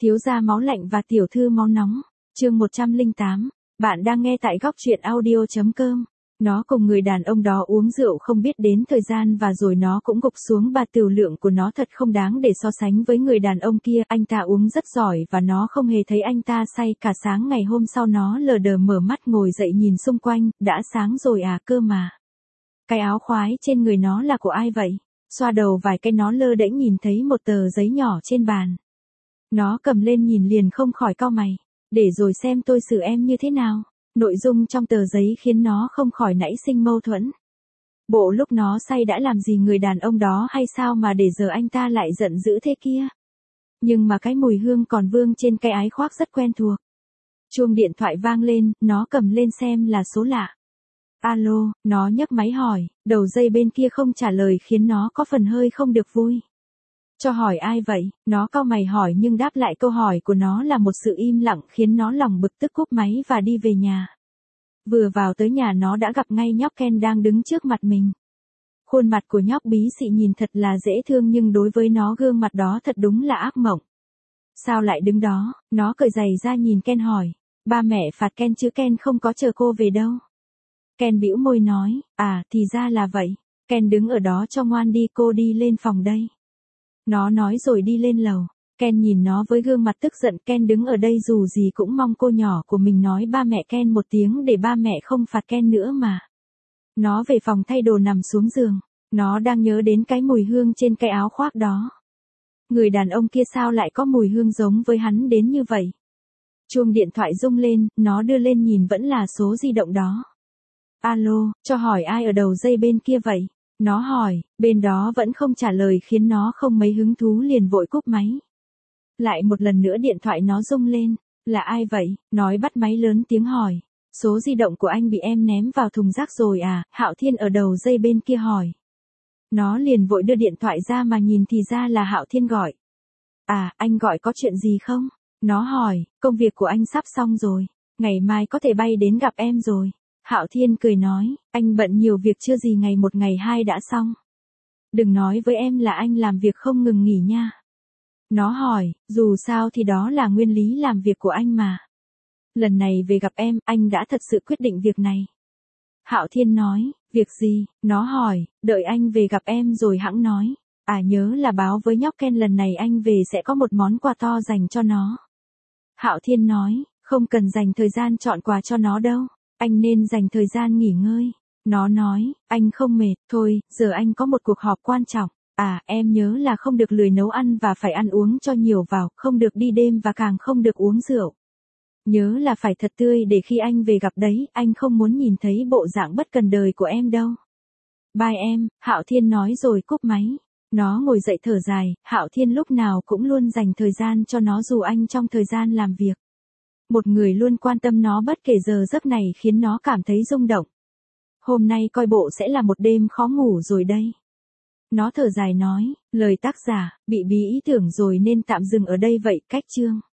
Thiếu gia máu lạnh và tiểu thư máu nóng. Chương 108. Bạn đang nghe tại góc truyện audio.com. Nó cùng người đàn ông đó uống rượu không biết đến thời gian và rồi nó cũng gục xuống, bà tiểu lượng của nó thật không đáng để so sánh với người đàn ông kia. Anh ta uống rất giỏi và nó không hề thấy anh ta say. Cả sáng ngày hôm sau nó lờ đờ mở mắt ngồi dậy nhìn xung quanh, đã sáng rồi à, cơ mà. Cái áo khoái trên người nó là của ai vậy? Xoa đầu vài cái nó lơ đễnh nhìn thấy một tờ giấy nhỏ trên bàn. Nó cầm lên nhìn liền không khỏi cau mày. Để rồi xem tôi xử em như thế nào. Nội dung trong tờ giấy khiến nó không khỏi nảy sinh mâu thuẫn. Bộ lúc nó say đã làm gì người đàn ông đó hay sao mà để giờ anh ta lại giận dữ thế kia. Nhưng mà cái mùi hương còn vương trên cái ái khoác rất quen thuộc. Chuông điện thoại vang lên, nó cầm lên xem là số lạ. Alo, nó nhấc máy hỏi, đầu dây bên kia không trả lời khiến nó có phần hơi không được vui. Cho hỏi ai vậy? Nó cau mày hỏi nhưng đáp lại câu hỏi của nó là một sự im lặng khiến nó lòng bực tức cúp máy và đi về nhà. Vừa vào tới nhà nó đã gặp ngay nhóc Ken đang đứng trước mặt mình. Khuôn mặt của nhóc bí xị nhìn thật là dễ thương nhưng đối với nó gương mặt đó thật đúng là ác mộng. Sao lại đứng đó? Nó cởi giày ra nhìn Ken hỏi. Ba mẹ phạt Ken chứ Ken không có chờ cô về đâu. Ken bĩu môi nói, à thì ra là vậy. Ken đứng ở đó cho ngoan đi, cô đi lên phòng đây. Nó nói rồi đi lên lầu. Ken nhìn nó với gương mặt tức giận. Ken đứng ở đây dù gì cũng mong cô nhỏ của mình nói ba mẹ Ken một tiếng để ba mẹ không phạt Ken nữa mà. Nó về phòng thay đồ nằm xuống giường. Nó đang nhớ đến cái mùi hương trên cái áo khoác đó. Người đàn ông kia sao lại có mùi hương giống với hắn đến như vậy? Chuông điện thoại rung lên, nó đưa lên nhìn vẫn là số di động đó. Alo, cho hỏi ai ở đầu dây bên kia vậy? Nó hỏi, bên đó vẫn không trả lời khiến nó không mấy hứng thú liền vội cúp máy. Lại một lần nữa điện thoại nó rung lên, là ai vậy? Nói bắt máy lớn tiếng hỏi, số di động của anh bị em ném vào thùng rác rồi à? Hạo Thiên ở đầu dây bên kia hỏi. Nó liền vội đưa điện thoại ra mà nhìn thì ra là Hạo Thiên gọi. À, anh gọi có chuyện gì không? Nó hỏi, công việc của anh sắp xong rồi, ngày mai có thể bay đến gặp em rồi. Hạo Thiên cười nói, anh bận nhiều việc chưa gì ngày một ngày hai đã xong. Đừng nói với em là anh làm việc không ngừng nghỉ nha. Nó hỏi, dù sao thì đó là nguyên lý làm việc của anh mà. Lần này về gặp em, anh đã thật sự quyết định việc này. Hạo Thiên nói, việc gì? Nó hỏi, đợi anh về gặp em rồi hẵng nói. À nhớ là báo với nhóc Ken lần này anh về sẽ có một món quà to dành cho nó. Hạo Thiên nói, không cần dành thời gian chọn quà cho nó đâu. Anh nên dành thời gian nghỉ ngơi. Nó nói, anh không mệt, thôi, giờ anh có một cuộc họp quan trọng. À, em nhớ là không được lười nấu ăn và phải ăn uống cho nhiều vào, không được đi đêm và càng không được uống rượu. Nhớ là phải thật tươi để khi anh về gặp đấy, anh không muốn nhìn thấy bộ dạng bất cần đời của em đâu. Bye em, Hạo Thiên nói rồi cúp máy. Nó ngồi dậy thở dài, Hạo Thiên lúc nào cũng luôn dành thời gian cho nó dù anh trong thời gian làm việc. Một người luôn quan tâm nó bất kể giờ giấc này khiến nó cảm thấy rung động. Hôm nay coi bộ sẽ là một đêm khó ngủ rồi đây. Nó thở dài nói, lời tác giả, bị bí ý tưởng rồi nên tạm dừng ở đây vậy, cách chương.